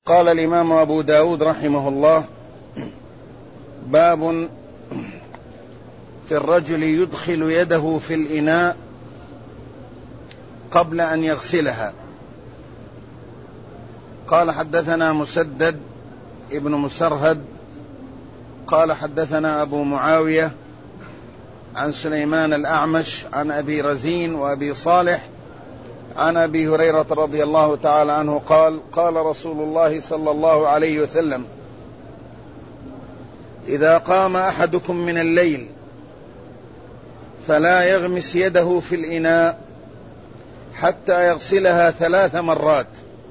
قال الإمام أبو داود رحمه الله: باب في الرجل يدخل يده في الإناء قبل أن يغسلها. قال: حدثنا مسدد ابن مسرهد قال: حدثنا أبو معاوية عن سليمان الأعمش عن أبي رزين وأبي صالح عن أبي هريرة رضي الله تعالى عنه قال: قال رسول الله صلى الله عليه وسلم: إذا قام أحدكم من الليل فلا يغمس يده في الإناء حتى يغسلها 3 مرات،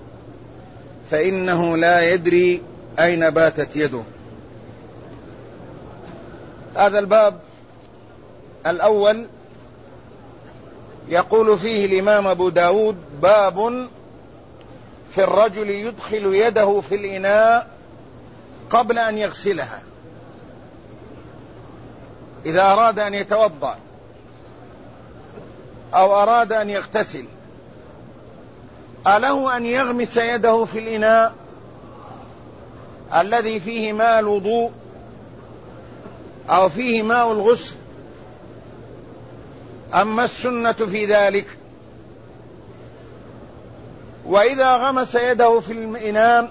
فإنه لا يدري أين باتت يده. هذا الباب الأول يقول فيه الإمام أبو داود: باب في الرجل يدخل يده في الإناء قبل أن يغسلها. إذا أراد أن يتوضأ أو أراد أن يغتسل، أله أن يغمس يده في الإناء الذي فيه ماء الوضوء أو فيه ماء الغسل؟ أما السنة في ذلك، وإذا غمس يده في الإناء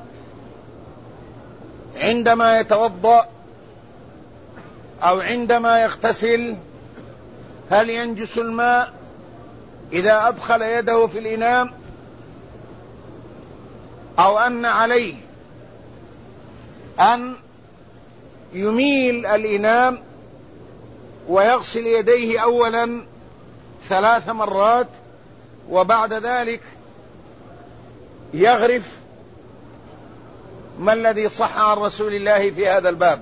عندما يتوضأ أو عندما يغتسل، هل ينجس الماء إذا أدخل يده في الإناء، أو أن عليه أن يميل الإناء ويغسل يديه أولا 3 مرات وبعد ذلك يغرف؟ ما الذي صح عن رسول الله في هذا الباب؟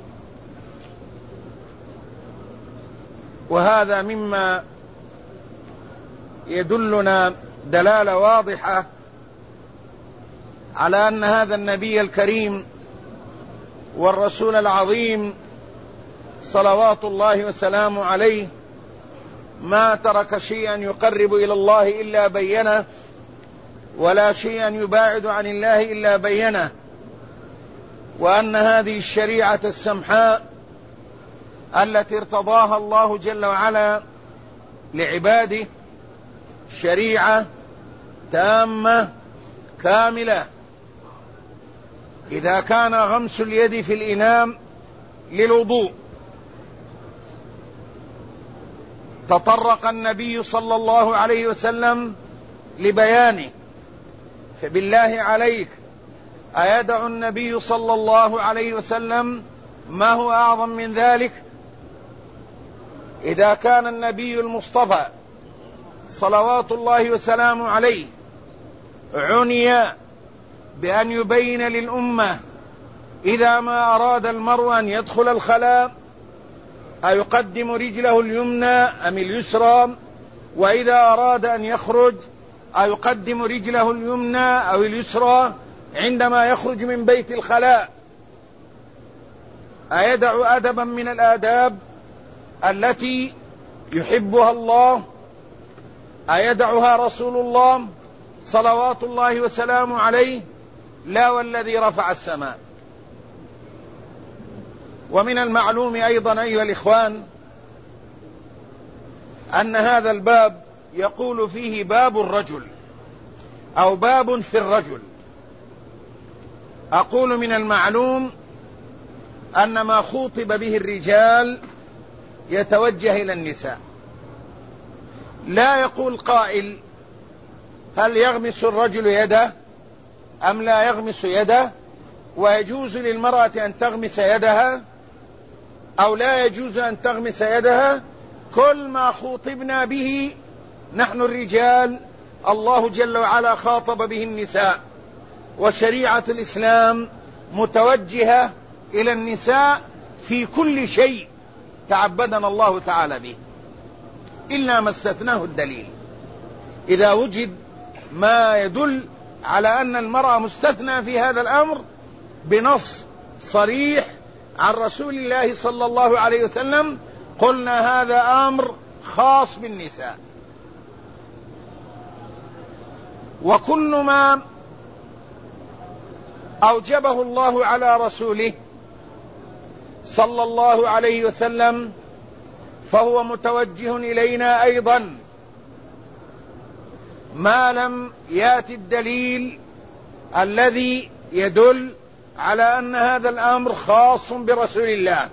وهذا مما يدلنا دلالة واضحة على أن هذا النبي الكريم والرسول العظيم صلوات الله وسلامه عليه ما ترك شيئا يقرب إلى الله إلا بينه، ولا شيئا يباعد عن الله إلا بينه، وأن هذه الشريعة السمحاء التي ارتضاها الله جل وعلا لعباده شريعة تامة كاملة. إذا كان غمس اليد في الإناء للوضوء، تطرق النبي صلى الله عليه وسلم لبيانه، فبالله عليك أيدع النبي صلى الله عليه وسلم ما هو أعظم من ذلك؟ إذا كان النبي المصطفى صلوات الله وسلامه عليه عني بأن يبين للأمة إذا ما أراد المرء أن يدخل الخلاء أيقدم رجله اليمنى أم اليسرى، وإذا أراد أن يخرج أيقدم رجله اليمنى أو اليسرى عندما يخرج من بيت الخلاء؟ أيدع أدبا من الآداب التي يحبها الله أيدعها رسول الله صلوات الله وسلامه عليه؟ لا والذي رفع السماء. ومن المعلوم أيضا أيها الإخوان أن هذا الباب يقول فيه باب الرجل أو باب في الرجل. أقول من المعلوم أن ما خوطب به الرجال يتوجه إلى النساء. لا يقول قائل: هل يغمس الرجل يده أم لا يغمس يده، ويجوز للمرأة أن تغمس يدها أو لا يجوز أن تغمس يدها؟ كل ما خوطبنا به نحن الرجال الله جل وعلا خاطب به النساء، وشريعة الإسلام متوجهة إلى النساء في كل شيء تعبدنا الله تعالى به، إلا ما استثناه الدليل. إذا وجد ما يدل على أن المرأة مستثنى في هذا الأمر بنص صريح عن رسول الله صلى الله عليه وسلم، قلنا هذا أمر خاص بالنساء. وكل ما أوجبه الله على رسوله صلى الله عليه وسلم، فهو متوجه إلينا أيضا ما لم يأتي الدليل الذي يدل على أن هذا الأمر خاص برسول الله.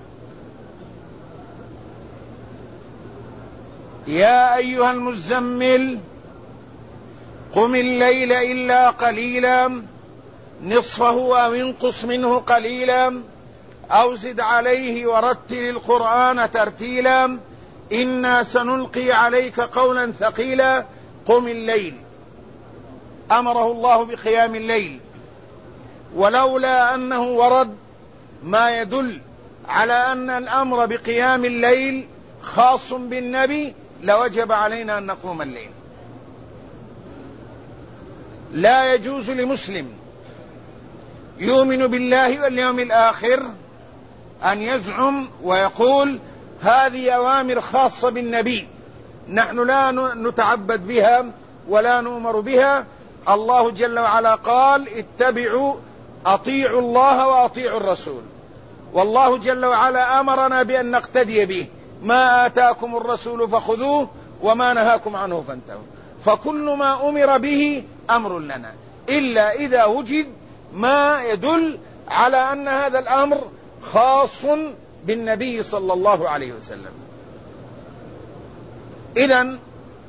يا أيها المزمل قم الليل إلا قليلا نصفه أو انقص منه قليلا أو زد عليه ورتل القرآن ترتيلا إنا سنلقي عليك قولا ثقيلا. قم الليل، أمره الله بقيام الليل، ولولا أنه ورد ما يدل على أن الأمر بقيام الليل خاص بالنبي لوجب علينا أن نقوم الليل. لا يجوز لمسلم يؤمن بالله واليوم الآخر أن يزعم ويقول هذه أوامر خاصة بالنبي، نحن لا نتعبد بها ولا نؤمر بها. الله جل وعلا قال اتبعوا أطيعوا الله وأطيعوا الرسول، والله جل وعلا أمرنا بأن نقتدي به، ما آتاكم الرسول فخذوه وما نهاكم عنه فانتهوا. فكل ما أمر به أمر لنا إلا إذا وجد ما يدل على أن هذا الأمر خاص بالنبي صلى الله عليه وسلم. إذن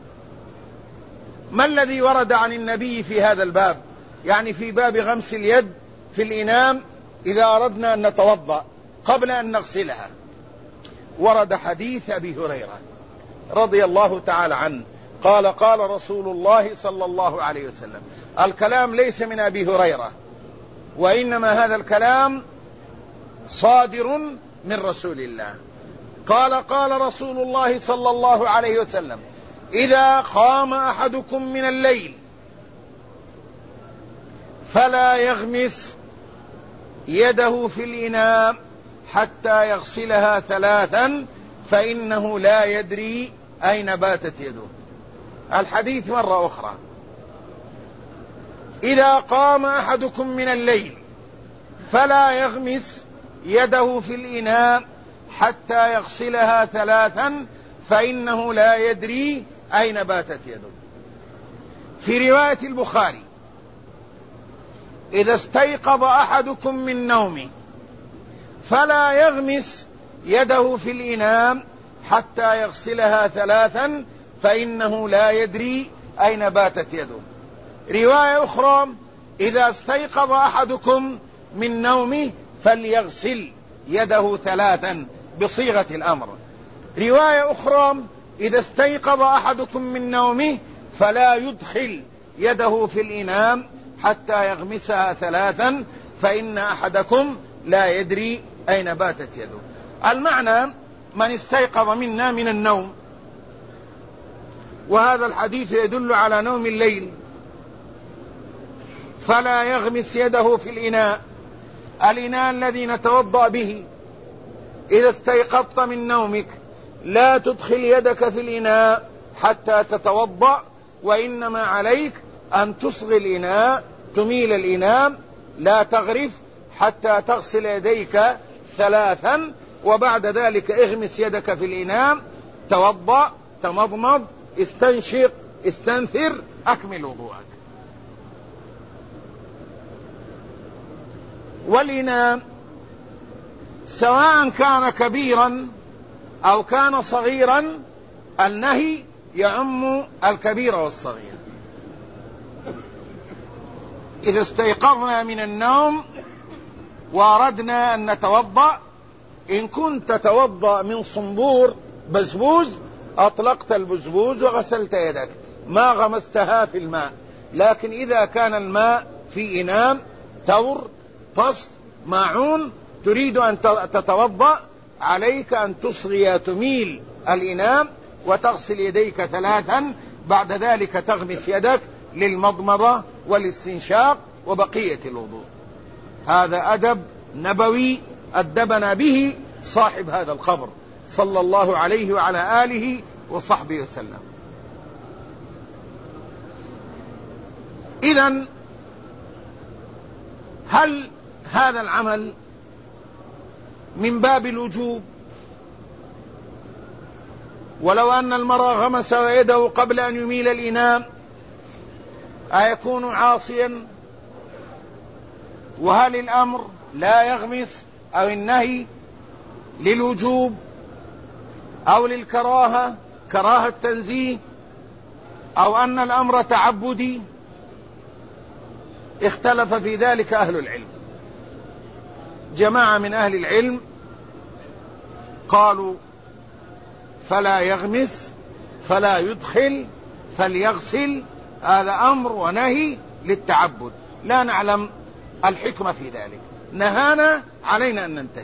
ما الذي ورد عن النبي في هذا الباب؟ يعني في باب غمس اليد في الإناء إذا أردنا أن نتوضأ قبل أن نغسلها. ورد حديث أبي هريرة رضي الله تعالى عنه قال قال رسول الله صلى الله عليه وسلم. الكلام ليس من أبي هريرة، وإنما هذا الكلام صادر من رسول الله. قال قال رسول الله صلى الله عليه وسلم إذا قام أحدكم من الليل فلا يغمس يده في الإناء حتى يغسلها ثلاثا فإنه لا يدري أين باتت يده. الحديث مرة أخرى، إذا قام أحدكم من الليل فلا يغمس يده في الإناء حتى يغسلها ثلاثا فإنه لا يدري أين باتت يده. في رواية البخاري إذا استيقظ أحدكم من نومه فلا يغمس يده في الإناء حتى يغسلها ثلاثا فإنه لا يدري أين باتت يده. رواية أخرى إذا استيقظ أحدكم من نومه فليغسل يده ثلاثا بصيغة الأمر. رواية أخرى إذا استيقظ أحدكم من نومه فلا يدخل يده في الإناء حتى يغمسها ثلاثا فإن أحدكم لا يدري أين باتت يده. المعنى من استيقظ منا من النوم، وهذا الحديث يدل على نوم الليل، فلا يغمس يده في الإناء الذي نتوضأ به. إذا استيقظت من نومك لا تدخل يدك في الإناء حتى تتوضأ، وإنما عليك أن تصغي الإناء، تميل الإناء، لا تغرف حتى تغسل يديك ثلاثا، وبعد ذلك اغمس يدك في الإناء، توضأ، تمضمض، استنشق، استنثر، أكمل وضوءك. والإناء سواء كان كبيرا أو كان صغيرا النهي يعم الكبير والصغير. إذا استيقظنا من النوم وأردنا أن نتوضأ، إن كنت تتوضأ من صنبور بزبوز أطلقت البزبوز وغسلت يدك، ما غمستها في الماء. لكن إذا كان الماء في إناء، تور، طست، ماعون، تريد أن تتوضأ، عليك أن تصغي، تميل الإناء وتغسل يديك ثلاثا، بعد ذلك تغمس يدك للمضمضة والاستنشاق وبقية الوضوء. هذا أدب نبوي أدبنا به صاحب هذا القبر صلى الله عليه وعلى آله وصحبه وسلم. إذن هل هذا العمل من باب الوجوب؟ ولو أن المرء غمس يده قبل أن يميل الإناء أيكون عاصيا؟ وهل الأمر لا يغمس أو النهي للوجوب أو للكراهة، كراهة تنزيه، أو أن الأمر تعبدي؟ اختلف في ذلك أهل العلم. جماعة من أهل العلم قالوا فلا يغمس، فلا يدخل، فليغسل، هذا أمر ونهي للتعبد، لا نعلم الحكمة في ذلك، نهانا، علينا أن ننتهي،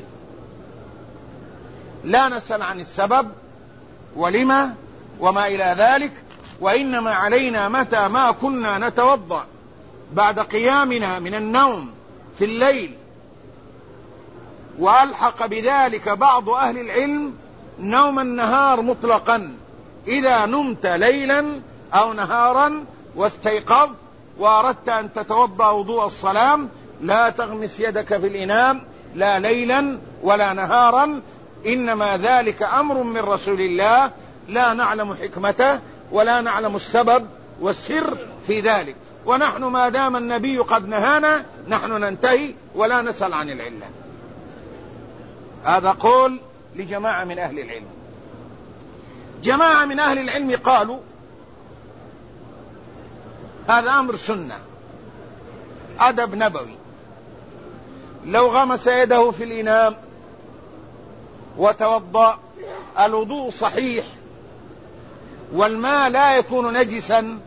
لا نسأل عن السبب ولما وما إلى ذلك، وإنما علينا متى ما كنا نتوضأ بعد قيامنا من النوم في الليل، وألحق بذلك بعض أهل العلم نوم النهار مطلقا، إذا نمت ليلا أو نهارا واستيقظ وأردت أن تتوضأ وضوء الصلاة لا تغمس يدك في الإناء لا ليلا ولا نهارا، إنما ذلك أمر من رسول الله لا نعلم حكمته ولا نعلم السبب والسر في ذلك، ونحن ما دام النبي قد نهانا نحن ننتهي ولا نسأل عن العلة. هذا قول لجماعة من أهل العلم. جماعة من أهل العلم قالوا هذا أمر سنة، أدب نبوي، لو غمس يده في الإناء وتوضأ الوضوء صحيح والماء لا يكون نجسا،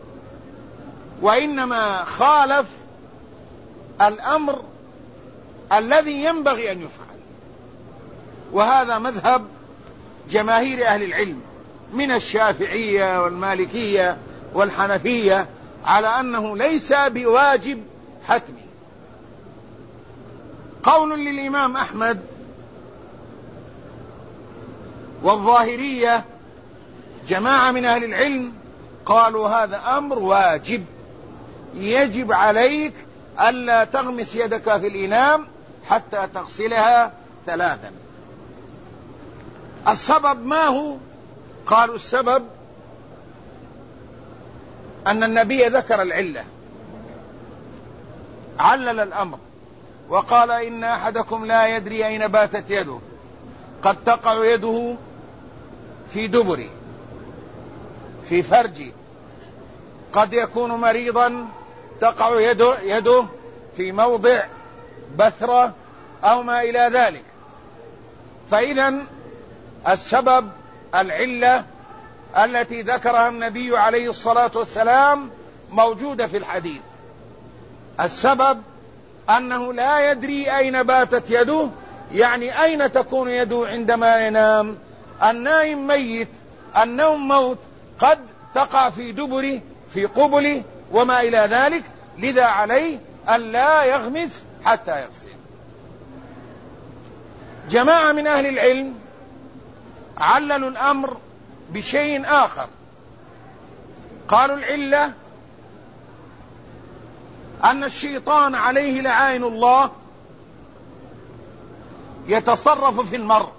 وإنما خالف الأمر الذي ينبغي أن يفعل، وهذا مذهب جماهير أهل العلم من الشافعية والمالكية والحنفية على أنه ليس بواجب حتمي. قول للإمام أحمد والظاهرية جماعة من أهل العلم قالوا هذا أمر واجب، يجب عليك ألا تغمس يدك في الإناء حتى تغسلها 3. السبب ما هو؟ قالوا السبب أن النبي ذكر العلة، علل الأمر وقال إن أحدكم لا يدري أين باتت يده، قد تقع يده في دبره في فرجه، قد يكون مريضا تقع يده في موضع بثرة أو ما إلى ذلك. فإذا السبب العلة التي ذكرها النبي عليه الصلاة والسلام موجودة في الحديث. السبب أنه لا يدري أين باتت يده، يعني أين تكون يده عندما ينام. النائم ميت، النوم موت، قد تقع في دبره في قبله وما إلى ذلك، لذا عليه أن لا يغمس حتى يغسل. جماعة من أهل العلم عللوا الأمر بشيء آخر، قالوا العلة أن الشيطان عليه لعائن الله يتصرف في المرء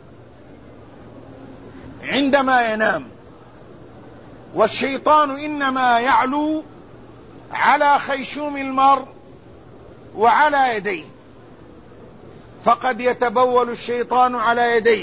عندما ينام، والشيطان إنما يعلو على خيشوم المرء وعلى يديه، فقد يتبول الشيطان على يديه،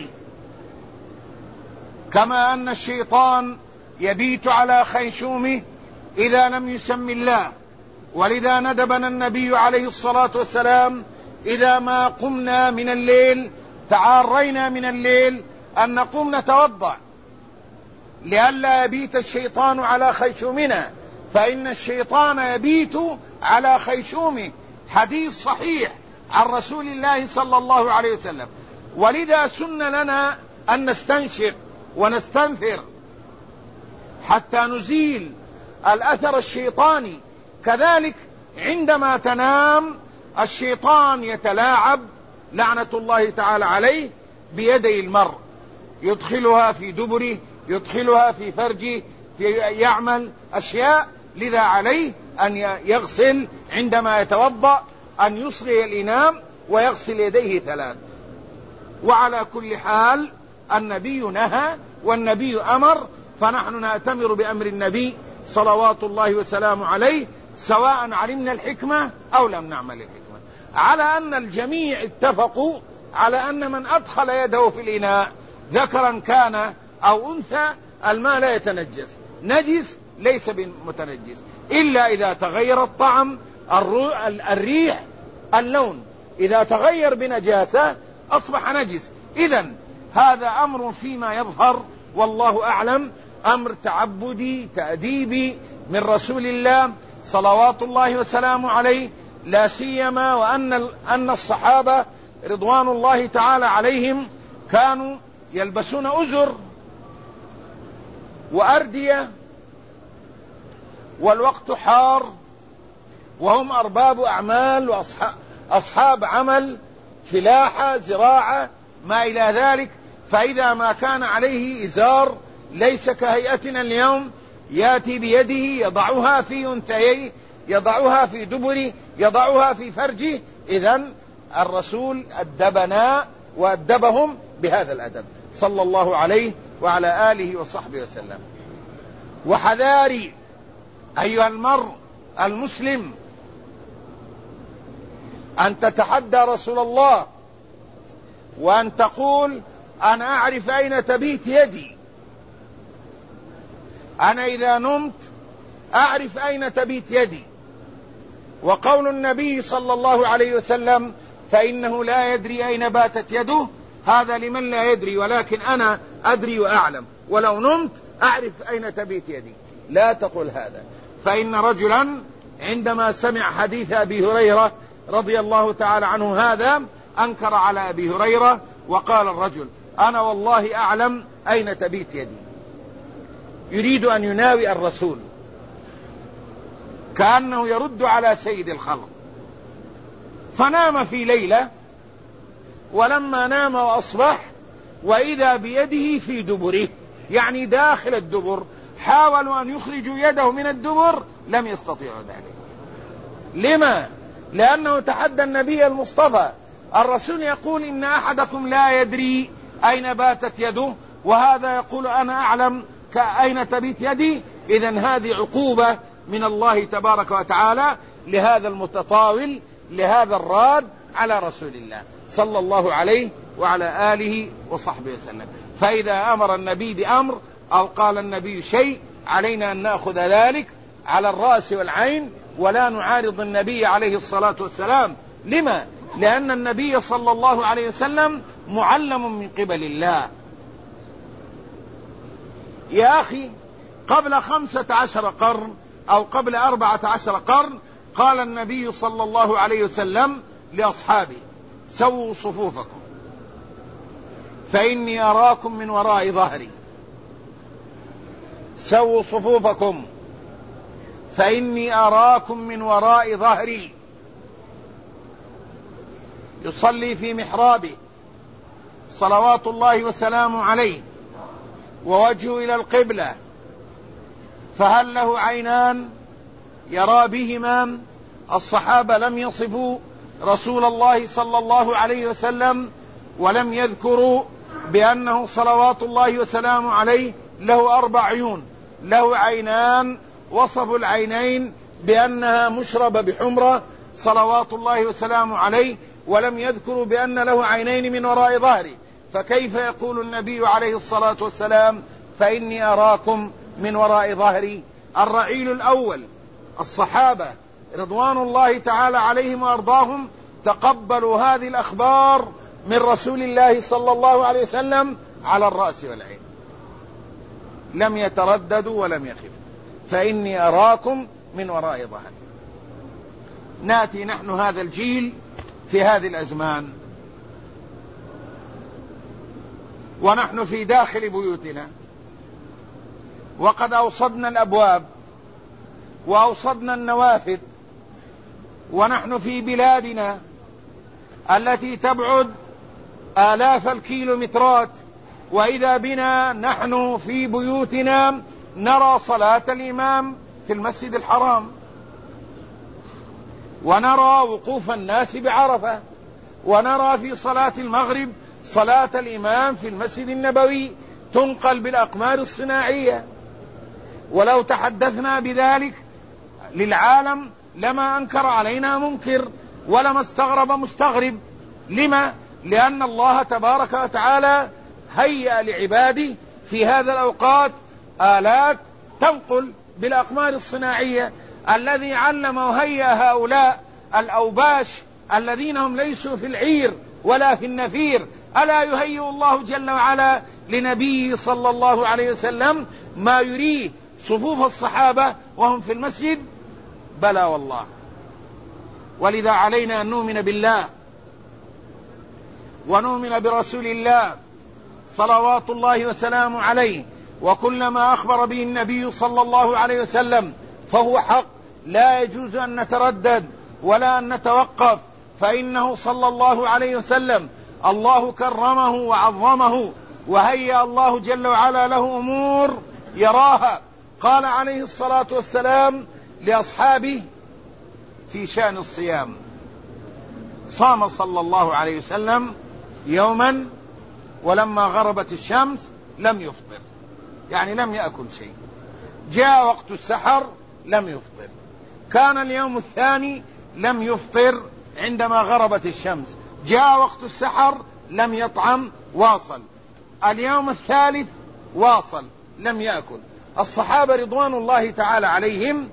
كما أن الشيطان يبيت على خيشومه إذا لم يسم الله. ولذا ندبنا النبي عليه الصلاة والسلام إذا ما قمنا من الليل تعارينا من الليل أن نقوم نتوضأ لئلا يبيت الشيطان على خيشومنا، فإن الشيطان يبيت على خيشومه، حديث صحيح عن رسول الله صلى الله عليه وسلم. ولذا سن لنا أن نستنشق ونستنثر حتى نزيل الأثر الشيطاني. كذلك عندما تنام الشيطان يتلاعب لعنة الله تعالى عليه بيدي المرء، يدخلها في دبره، يدخلها في فرجه، يعمل أشياء، لذا عليه أن يغسل عندما يتوضأ أن يصغي الإناء ويغسل يديه 3. وعلى كل حال النبي نهى والنبي أمر، فنحن نأتمر بأمر النبي صلوات الله وسلامه عليه، سواء علمنا الحكمة أو لم نعمل الحكمة، على أن الجميع اتفقوا على أن من أدخل يده في الإناء ذكرا كان أو أنثى الماء لا يتنجس، نجس ليس بمتنجس، إلا إذا تغير الطعم، الريح، اللون، إذا تغير بنجاسة أصبح نجس. إذن هذا أمر فيما يظهر والله أعلم، أمر تعبدي تأديبي من رسول الله صلوات الله وسلامه عليه، لا سيما وأن الصحابة رضوان الله تعالى عليهم كانوا يلبسون أزر وأردية والوقت حار، وهم أرباب أعمال وأصحاب عمل، فلاحة، زراعة، ما إلى ذلك. فإذا ما كان عليه إزار ليس كهيئتنا اليوم، يأتي بيده يضعها في أنثيه، يضعها في دبره، يضعها في فرجه. إذن الرسول أدبنا وأدبهم بهذا الأدب صلى الله عليه وعلى آله وصحبه وسلم. وحذاري أيها المرء المسلم أن تتحدى رسول الله وأن تقول أنا أعرف أين تبيت يدي، أنا إذا نمت أعرف أين تبيت يدي. وقول النبي صلى الله عليه وسلم فإنه لا يدري أين باتت يده، هذا لمن لا يدري، ولكن أنا أدري وأعلم، ولو نمت أعرف أين تبيت يدي. لا تقل هذا، فإن رجلا عندما سمع حديث أبي هريرة رضي الله تعالى عنه هذا أنكر على أبي هريرة، وقال الرجل أنا والله أعلم أين تبيت يدي، يريد أن يناوي الرسول كأنه يرد على سيد الخلق. فنام في ليلة، ولما نام وأصبح وإذا بيده في دبره، يعني داخل الدبر، حاولوا أن يخرجوا يده من الدبر لم يستطيعوا ذلك. لما؟ لأنه تحدى النبي المصطفى. الرسول يقول إن أحدكم لا يدري أين باتت يده، وهذا يقول أنا أعلم أين تبيت يدي. إذن هذه عقوبة من الله تبارك وتعالى لهذا المتطاول، لهذا الراد على رسول الله صلى الله عليه وعلى آله وصحبه وسلم. فإذا أمر النبي بأمر أو قال النبي شيء علينا أن نأخذ ذلك على الرأس والعين، ولا نعارض النبي عليه الصلاة والسلام. لما؟ لأن النبي صلى الله عليه وسلم معلم من قبل الله. يا أخي، قبل 15 قرن أو قبل 14 قرن قال النبي صلى الله عليه وسلم لأصحابه سووا صفوفكم فإني أراكم من وراء ظهري، سووا صفوفكم فإني أراكم من وراء ظهري. يصلي في محرابه صلوات الله وسلامه عليه ووجهه إلى القبلة، فهل له عينان يرى بهما؟ الصحابة لم يصفوا رسول الله صلى الله عليه وسلم ولم يذكروا بأنه صلوات الله وسلامه عليه له 4 عيون، له عينان، وصفوا العينين بأنها مشربة بحمرة صلوات الله وسلامه عليه، ولم يذكروا بأن له عينين من وراء ظهره. فكيف يقول النبي عليه الصلاة والسلام فإني أراكم من وراء ظهري؟ الرعيل الأول الصحابة رضوان الله تعالى عليهم وأرضاهم تقبلوا هذه الأخبار من رسول الله صلى الله عليه وسلم على الرأس والعين، لم يترددوا ولم يخفوا. فإني أراكم من وراء ظهري. نأتي نحن هذا الجيل في هذه الأزمان ونحن في داخل بيوتنا، وقد أوصدنا الأبواب وأوصدنا النوافذ، ونحن في بلادنا التي تبعد آلاف الكيلومترات، وإذا بنا نحن في بيوتنا نرى صلاة الإمام في المسجد الحرام. ونرى وقوف الناس بعرفة، ونرى في صلاة المغرب صلاة الإمام في المسجد النبوي تنقل بالأقمار الصناعية. ولو تحدثنا بذلك للعالم لما أنكر علينا منكر ولما استغرب مستغرب. لما؟ لأن الله تبارك وتعالى هيأ لعباده في هذا الأوقات آلات تنقل بالأقمار الصناعية. الذي علم وهيأ هؤلاء الأوباش الذين هم ليسوا في العير ولا في النفير، ألا يهيئ الله جل وعلا لنبيه صلى الله عليه وسلم ما يريه صفوف الصحابة وهم في المسجد؟ بلى والله. ولذا علينا أن نؤمن بالله ونؤمن برسول الله صلوات الله وسلامه عليه، وكل ما أخبر به النبي صلى الله عليه وسلم فهو حق، لا يجوز أن نتردد ولا أن نتوقف، فإنه صلى الله عليه وسلم الله كرمه وعظمه، وهيأ الله جل وعلا له أمور يراها. قال عليه الصلاة والسلام لأصحابه في شأن الصيام: صام صلى الله عليه وسلم يوما ولما غربت الشمس لم يفطر، يعني لم يأكل شيء. جاء وقت السحر لم يفطر. كان اليوم الثاني لم يفطر عندما غربت الشمس. جاء وقت السحر لم يطعم، واصل. اليوم الثالث واصل لم يأكل. الصحابة رضوان الله تعالى عليهم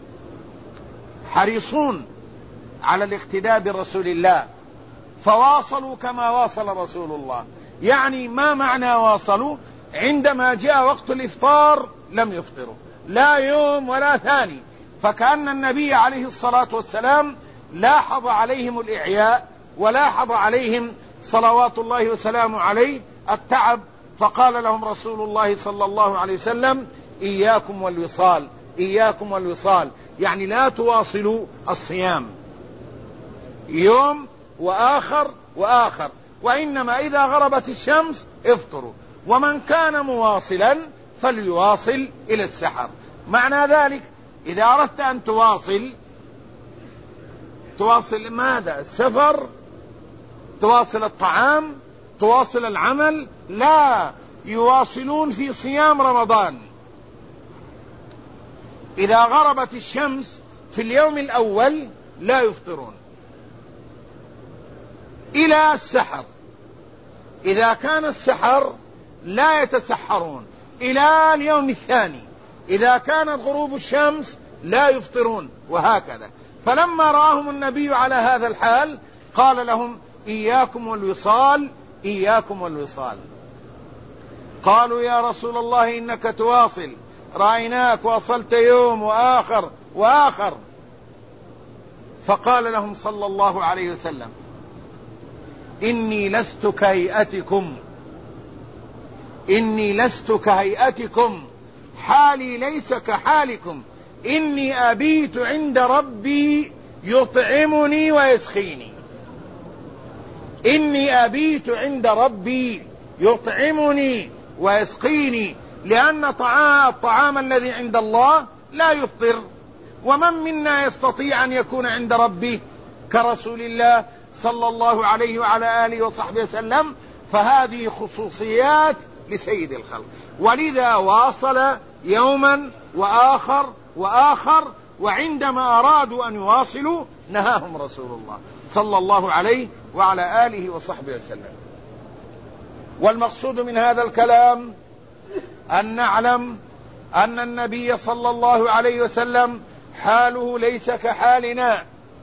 حريصون على الاقتداء برسول الله، فواصلوا كما واصل رسول الله. يعني ما معنى واصلوا؟ عندما جاء وقت الإفطار لم يفطروا، لا يوم ولا ثاني. فكأن النبي عليه الصلاة والسلام لاحظ عليهم الإعياء، ولاحظ عليهم صلوات الله وسلامه عليه التعب، فقال لهم رسول الله صلى الله عليه وسلم: إياكم والوصال، إياكم والوصال، يعني لا تواصلوا الصيام يوم وآخر وآخر، وإنما إذا غربت الشمس افطروا، ومن كان مواصلا فليواصل إلى السحر. معنى ذلك إذا أردت أن تواصل ماذا؟ السفر؟ تواصل الطعام؟ تواصل العمل؟ لا، يواصلون في صيام رمضان. إذا غربت الشمس في اليوم الأول لا يفطرون إلى السحر. إذا كان السحر لا يتسحرون إلى اليوم الثاني. إذا كانت غروب الشمس لا يفطرون، وهكذا. فلما رآهم النبي على هذا الحال قال لهم: إياكم والوصال، إياكم والوصال. قالوا: يا رسول الله إنك تواصل، رأيناك واصلت يوم وآخر وآخر. فقال لهم صلى الله عليه وسلم: إني لست كهيئتكم، إني لست كهيئتكم، حالي ليس كحالكم، إني أبيت عند ربي يطعمني ويسقيني، إني أبيت عند ربي يطعمني ويسقيني، لأن الطعام الذي عند الله لا يفطر. ومن منا يستطيع أن يكون عند ربه كرسول الله صلى الله عليه وعلى آله وصحبه وسلم؟ فهذه خصوصيات لسيد الخلق. ولذا واصل يوما وآخر وآخر، وعندما أرادوا أن يواصلوا نهاهم رسول الله صلى الله عليه وعلى آله وصحبه وسلم. والمقصود من هذا الكلام أن نعلم أن النبي صلى الله عليه وسلم حاله ليس كحالنا،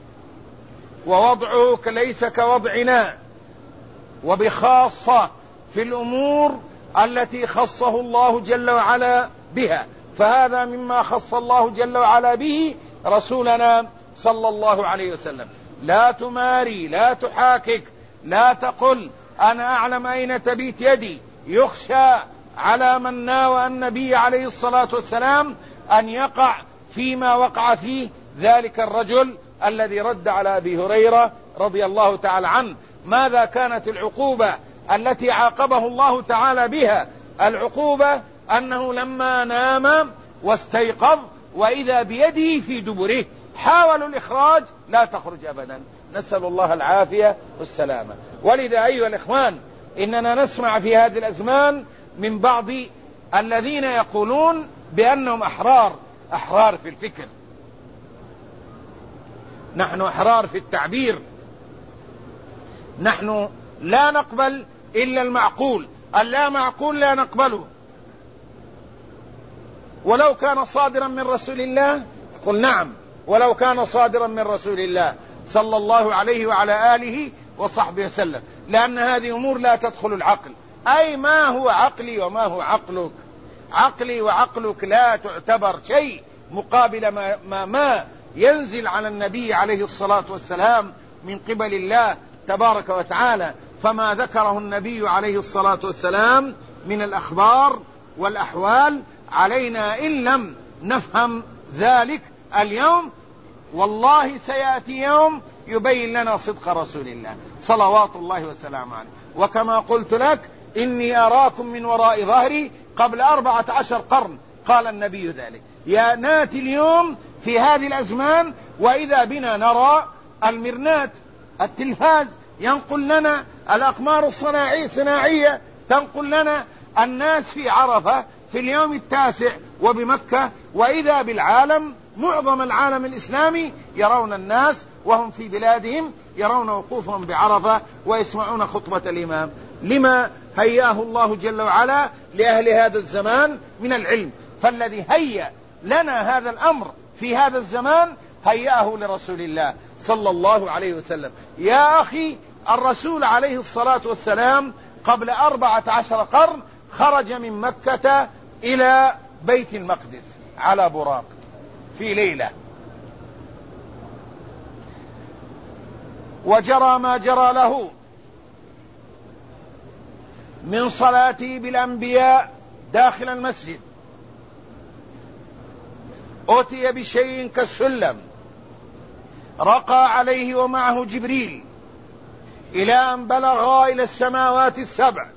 ووضعه ليس كوضعنا، وبخاصة في الأمور التي خصه الله جل وعلا بها. فهذا مما خص الله جل وعلا به رسولنا صلى الله عليه وسلم. لا تماري، لا تحاكك، لا تقل أنا أعلم أين تبيت يدي. يخشى على من ناوى النبي عليه الصلاة والسلام أن يقع فيما وقع فيه ذلك الرجل الذي رد على أبي هريرة رضي الله تعالى عنه. ماذا كانت العقوبة التي عاقبه الله تعالى بها؟ العقوبة أنه لما نام واستيقظ وإذا بيده في دبره، حاولوا الإخراج لا تخرج أبدا. نسأل الله العافية والسلامة. ولذا أيها الإخوان، إننا نسمع في هذه الأزمان من بعض الذين يقولون بأنهم أحرار في الفكر، نحن أحرار في التعبير، نحن لا نقبل إلا المعقول، اللا معقول لا نقبله. ولو كان صادرا من رسول الله قل نعم، ولو كان صادرا من رسول الله صلى الله عليه وعلى آله وصحبه وسلم، لأن هذه أمور لا تدخل العقل. أي ما هو عقلي وما هو عقلك؟ عقلي وعقلك لا تعتبر شيء مقابل ما ينزل على النبي عليه الصلاة والسلام من قبل الله تبارك وتعالى. فما ذكره النبي عليه الصلاة والسلام من الأخبار والأحوال علينا إن لم نفهم ذلك اليوم والله سيأتي يوم يبين لنا صدق رسول الله صلوات الله وسلامه عليه. وكما قلت لك إني أراكم من وراء ظهري قبل 14 قرن قال النبي ذلك. يا ناتي اليوم في هذه الأزمان وإذا بنا نرى المرنات، التلفاز ينقل لنا الأقمار الصناعية تنقل لنا الناس في عرفة في اليوم 9 وبمكة، وإذا بالعالم معظم العالم الإسلامي يرون الناس وهم في بلادهم يرون وقوفهم بعرفة ويسمعون خطبة الإمام. لما هياه الله جل وعلا لأهل هذا الزمان من العلم، فالذي هيأ لنا هذا الأمر في هذا الزمان هيأه لرسول الله صلى الله عليه وسلم. يا أخي، الرسول عليه الصلاة والسلام قبل 14 قرن خرج من مكة إلى بيت المقدس على براق في ليلة، وجرى ما جرى له من صلاته بالأنبياء داخل المسجد. أتي بشيء كالسلم رقى عليه ومعه جبريل إلى أن بلغ إلى السماوات السبع،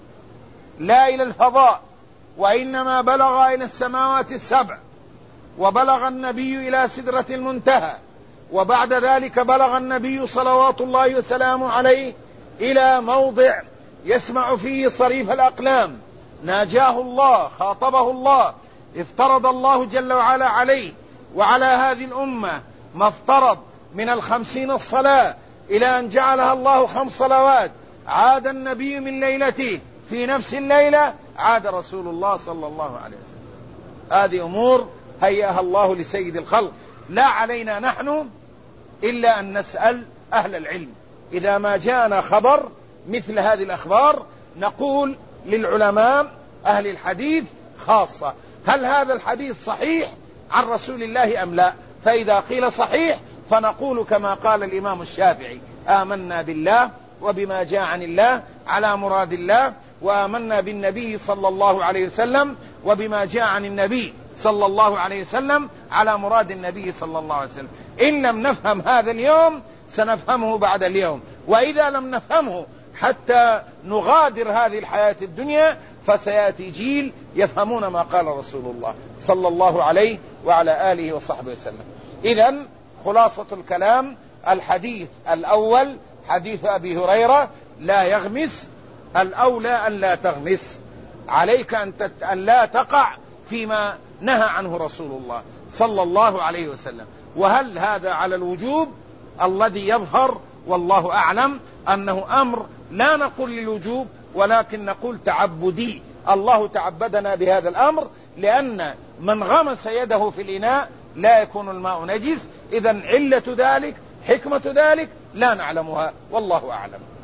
لا إلى الفضاء وإنما بلغ إلى السماوات السبع. وبلغ النبي إلى سدرة المنتهى، وبعد ذلك بلغ النبي صلوات الله وسلامه عليه إلى موضع يسمع فيه صريف الأقلام. ناجاه الله، خاطبه الله، افترض الله جل وعلا عليه وعلى هذه الأمة ما افترض من 50 الصلاة إلى أن جعلها الله 5 صلوات. عاد النبي من ليلته في نفس الليلة عاد رسول الله صلى الله عليه وسلم. هذه أمور هيأها الله لسيد الخلق، لا علينا نحن إلا أن نسأل أهل العلم. إذا ما جاءنا خبر مثل هذه الأخبار نقول للعلماء أهل الحديث خاصة: هل هذا الحديث صحيح عن رسول الله أم لا؟ فإذا قيل صحيح فنقول كما قال الإمام الشافعي: آمنا بالله وبما جاء عن الله على مراد الله، وآمنا بالنبي صلى الله عليه وسلم وبما جاء عن النبي صلى الله عليه وسلم على مراد النبي صلى الله عليه وسلم. إن لم نفهم هذا اليوم سنفهمه بعد اليوم، وإذا لم نفهمه حتى نغادر هذه الحياة الدنيا فسيأتي جيل يفهمون ما قال رسول الله صلى الله عليه وعلى آله وصحبه وسلم. إذن خلاصة الكلام: الحديث الأول حديث أبي هريرة لا يغمس، الأولى أن لا تغمس، عليك أن لا تقع فيما نهى عنه رسول الله صلى الله عليه وسلم. وهل هذا على الوجوب؟ الذي يظهر والله أعلم أنه أمر لا نقول للوجوب ولكن نقول تعبدي. الله تعبدنا بهذا الأمر، لأن من غمس يده في الإناء لا يكون الماء نجس. إذن علة ذلك، حكمة ذلك لا نعلمها والله أعلم.